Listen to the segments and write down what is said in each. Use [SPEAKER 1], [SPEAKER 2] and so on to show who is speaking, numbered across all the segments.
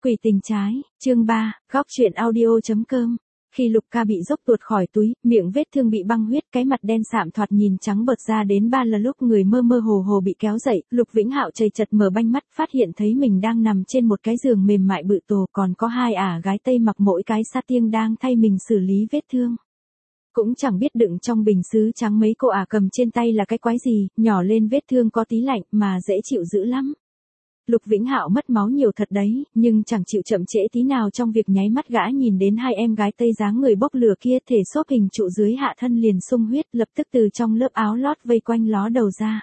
[SPEAKER 1] Quỷ tình trái, chương 3, góc truyện audio.com. Khi Lục Ca bị dốc tuột khỏi túi, miệng vết thương bị băng huyết, cái mặt đen sạm thoạt nhìn trắng bợt ra đến ba là lúc người mơ mơ hồ hồ bị kéo dậy, Lục Vĩnh Hạo chầy chật mở banh mắt, phát hiện thấy mình đang nằm trên một cái giường mềm mại bự tổ, còn có hai gái Tây mặc mỗi cái sa tiêng đang thay mình xử lý vết thương. Cũng chẳng biết đựng trong bình sứ trắng mấy cô cầm trên tay là cái quái gì, nhỏ lên vết thương có tí lạnh mà dễ chịu dữ lắm. Lục Vĩnh Hạo mất máu nhiều thật đấy, nhưng chẳng chịu chậm trễ tí nào trong việc nháy mắt gã nhìn đến hai em gái Tây dáng người bốc lửa kia, thể xốp hình trụ dưới hạ thân liền sung huyết, lập tức từ trong lớp áo lót vây quanh ló đầu ra.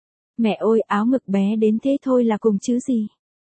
[SPEAKER 1] Mẹ ơi, áo ngực bé đến thế thôi là cùng chứ gì.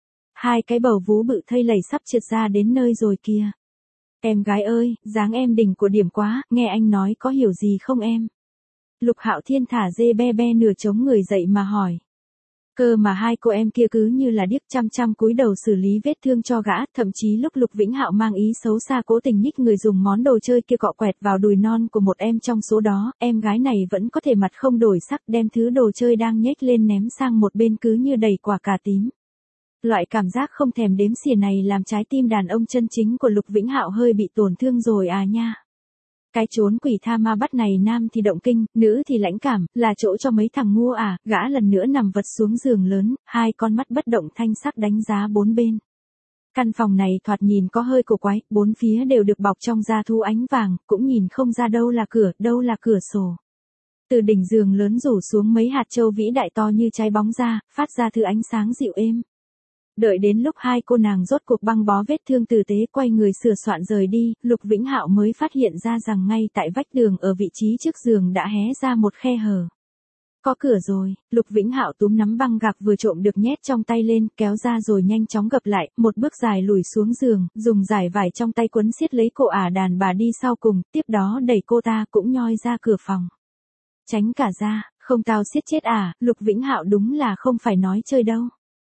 [SPEAKER 1] Hai cái bầu vú bự thây lầy sắp trượt ra đến nơi rồi kìa. Em gái ơi, dáng em đỉnh của điểm quá, nghe anh nói có hiểu gì không em? Lục Hạo Thiên thả dê be be nửa chống người dậy mà hỏi. Cơ mà hai cô em kia cứ như là điếc chăm cúi đầu xử lý vết thương cho gã, thậm chí lúc Lục Vĩnh Hạo mang ý xấu xa cố tình nhích người dùng món đồ chơi kia cọ quẹt vào đùi non của một em trong số đó, em gái này vẫn có thể mặt không đổi sắc đem thứ đồ chơi đang nhếch lên ném sang một bên cứ như đầy quả cà tím. Loại cảm giác không thèm đếm xỉa này làm trái tim đàn ông chân chính của Lục Vĩnh Hạo hơi bị tổn thương rồi nha. Cái chốn quỷ tha ma bắt này nam thì động kinh, nữ thì lãnh cảm, là chỗ cho mấy thằng ngu gã lần nữa nằm vật xuống giường lớn, hai con mắt bất động thanh sắc đánh giá bốn bên. Căn phòng này thoạt nhìn có hơi cổ quái, bốn phía đều được bọc trong da thú ánh vàng, cũng nhìn không ra đâu là cửa, đâu là cửa sổ. Từ đỉnh giường lớn rủ xuống mấy hạt châu vĩ đại to như trái bóng ra, phát ra thứ ánh sáng dịu êm. Đợi đến lúc hai cô nàng rốt cuộc băng bó vết thương tử tế quay người sửa soạn rời đi, Lục Vĩnh Hạo mới phát hiện ra rằng ngay tại vách tường ở vị trí trước giường đã hé ra một khe hở. Có cửa rồi, Lục Vĩnh Hạo túm nắm băng gạc vừa trộm được nhét trong tay lên, kéo ra rồi nhanh chóng gập lại, một bước dài lùi xuống giường, dùng dải vải trong tay quấn siết lấy cô đàn bà đi sau cùng, tiếp đó đẩy cô ta cũng nhoi ra cửa phòng. Tránh cả ra, không tao siết chết Lục Vĩnh Hạo đúng là không phải nói chơi đâu.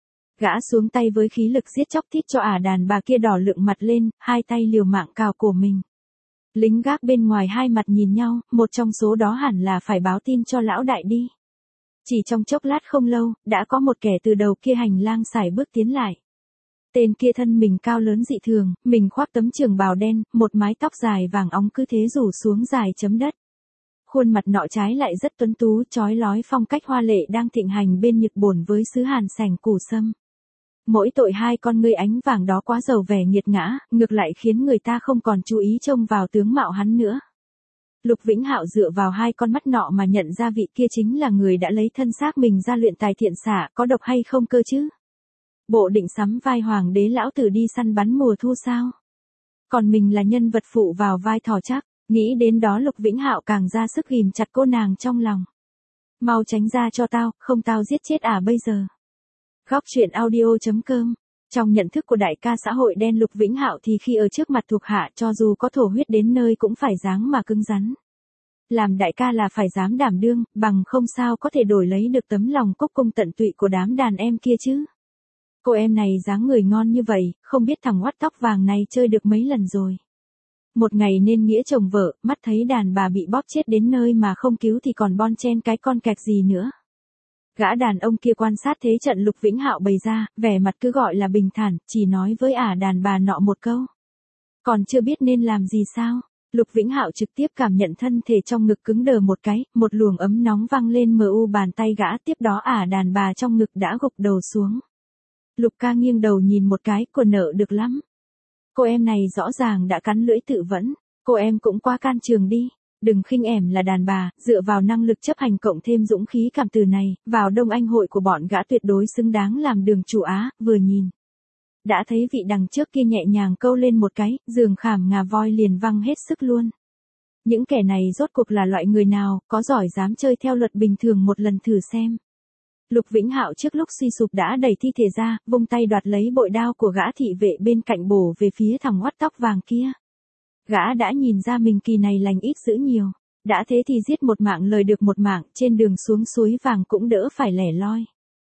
[SPEAKER 1] Gã xuống tay với khí lực giết chóc thít cho đàn bà kia đỏ lượng mặt lên, hai tay liều mạng cào cổ mình. Lính gác bên ngoài hai mặt nhìn nhau, một trong số đó hẳn là phải báo tin cho lão đại đi. Chỉ trong chốc lát không lâu, đã có một kẻ từ đầu kia hành lang sải bước tiến lại. Tên kia thân mình cao lớn dị thường, mình khoác tấm trường bào đen, một mái tóc dài vàng óng cứ thế rủ xuống dài chấm đất. Khuôn mặt nọ trái lại rất tuấn tú, chói lói phong cách hoa lệ đang thịnh hành bên Nhật Bổn với xứ Hàn sành củ sâm. Mỗi tội hai con ngươi ánh vàng đó quá giàu vẻ nghiệt ngã, ngược lại khiến người ta không còn chú ý trông vào tướng mạo hắn nữa. Lục Vĩnh Hạo dựa vào hai con mắt nọ mà nhận ra vị kia chính là người đã lấy thân xác mình ra luyện tài thiện xạ, có độc hay không cơ chứ? Bộ định sắm vai hoàng đế lão tử đi săn bắn mùa thu sao? Còn mình là nhân vật phụ vào vai thỏ chắc, nghĩ đến đó Lục Vĩnh Hạo càng ra sức ghìm chặt cô nàng trong lòng. Mau tránh ra cho tao, không tao giết chết bây giờ. Góc truyện audio.com. Trong nhận thức của đại ca xã hội đen Lục Vĩnh Hạo thì khi ở trước mặt thuộc hạ cho dù có thổ huyết đến nơi cũng phải dáng mà cứng rắn. Làm đại ca là phải dám đảm đương, bằng không sao có thể đổi lấy được tấm lòng cúc cung tận tụy của đám đàn em kia chứ. Cô em này dáng người ngon như vậy, không biết thằng hoắt tóc vàng này chơi được mấy lần rồi. Một ngày nên nghĩa chồng vợ, mắt thấy đàn bà bị bóp chết đến nơi mà không cứu thì còn bon chen cái con kẹt gì nữa. Gã đàn ông kia quan sát thế trận Lục Vĩnh Hạo bày ra, vẻ mặt cứ gọi là bình thản, chỉ nói với đàn bà nọ một câu. Còn chưa biết nên làm gì sao? Lục Vĩnh Hạo trực tiếp cảm nhận thân thể trong ngực cứng đờ một cái, một luồng ấm nóng văng lên bàn tay gã, tiếp đó đàn bà trong ngực đã gục đầu xuống. Lục ca nghiêng đầu nhìn một cái, cô nợ được lắm. Cô em này rõ ràng đã cắn lưỡi tự vẫn, cô em cũng quá can trường đi. Đừng khinh ẻm là đàn bà, dựa vào năng lực chấp hành cộng thêm dũng khí cảm từ này, vào đông anh hội của bọn gã tuyệt đối xứng đáng làm đường chủ vừa nhìn. Đã thấy vị đằng trước kia nhẹ nhàng câu lên một cái, giường khảm ngà voi liền văng hết sức luôn. Những kẻ này rốt cuộc là loại người nào, có giỏi dám chơi theo luật bình thường một lần thử xem. Lục Vĩnh Hạo trước lúc suy sụp đã đẩy thi thể ra, vung tay đoạt lấy bội đao của gã thị vệ bên cạnh bổ về phía thằng hoắt tóc vàng kia. Gã đã nhìn ra mình kỳ này lành ít dữ nhiều, đã thế thì giết một mạng lời được một mạng, trên đường xuống suối vàng cũng đỡ phải lẻ loi.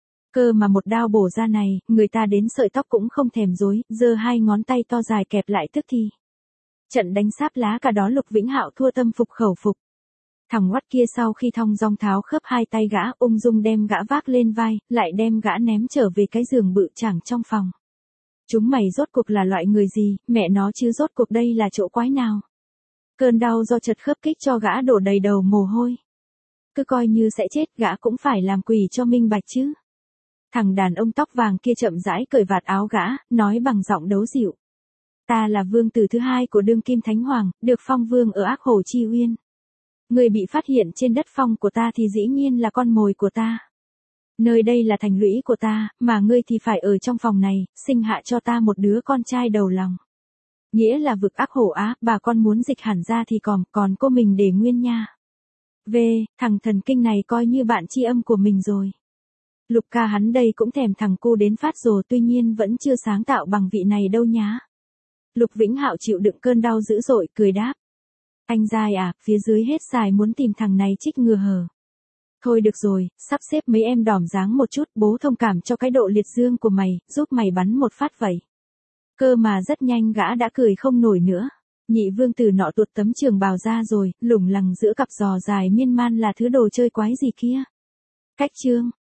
[SPEAKER 1] Cơ mà một đao bổ ra này, người ta đến sợi tóc cũng không thèm dối, giơ hai ngón tay to dài kẹp lại tức thì. Trận đánh sáp lá cả đó Lục Vĩnh Hạo thua tâm phục khẩu phục. Thằng hoắt kia sau khi thong dong tháo khớp hai tay gã, ung dung đem gã vác lên vai, lại đem gã ném trở về cái giường bự chảng trong phòng. Chúng mày rốt cuộc là loại người gì, mẹ nó chứ rốt cuộc đây là chỗ quái nào. Cơn đau do chật khớp kích cho gã đổ đầy đầu mồ hôi. Cứ coi như sẽ chết, gã cũng phải làm quỷ cho minh bạch chứ. Thằng đàn ông tóc vàng kia chậm rãi cởi vạt áo gã, nói bằng giọng đấu dịu. Ta là vương tử thứ hai của đương kim thánh hoàng, được phong vương ở Ác Hồ Chi Uyên. Người bị phát hiện trên đất phong của ta thì dĩ nhiên là con mồi của ta. Nơi đây là thành lũy của ta, mà ngươi thì phải ở trong phòng này, sinh hạ cho ta một đứa con trai đầu lòng. Nghĩa là vực Ác Hổ Á, bà con muốn dịch hẳn ra thì còn cô mình để nguyên nha. Thằng thần kinh này coi như bạn tri âm của mình rồi. Lục ca hắn đây cũng thèm thằng cu đến phát rồi, tuy nhiên vẫn chưa sáng tạo bằng vị này đâu nhá. Lục Vĩnh Hạo chịu đựng cơn đau dữ dội, cười đáp. Anh dai à, phía dưới hết xài muốn tìm thằng này trích ngừa hở. Thôi được rồi, sắp xếp mấy em đỏm dáng một chút, bố thông cảm cho cái độ liệt dương của mày, giúp mày bắn một phát vậy. Cơ mà rất nhanh gã đã cười không nổi nữa. Nhị vương tử nọ tuột tấm trường bào ra rồi, lủng lẳng giữa cặp giò dài miên man là thứ đồ chơi quái gì kia. Cách chương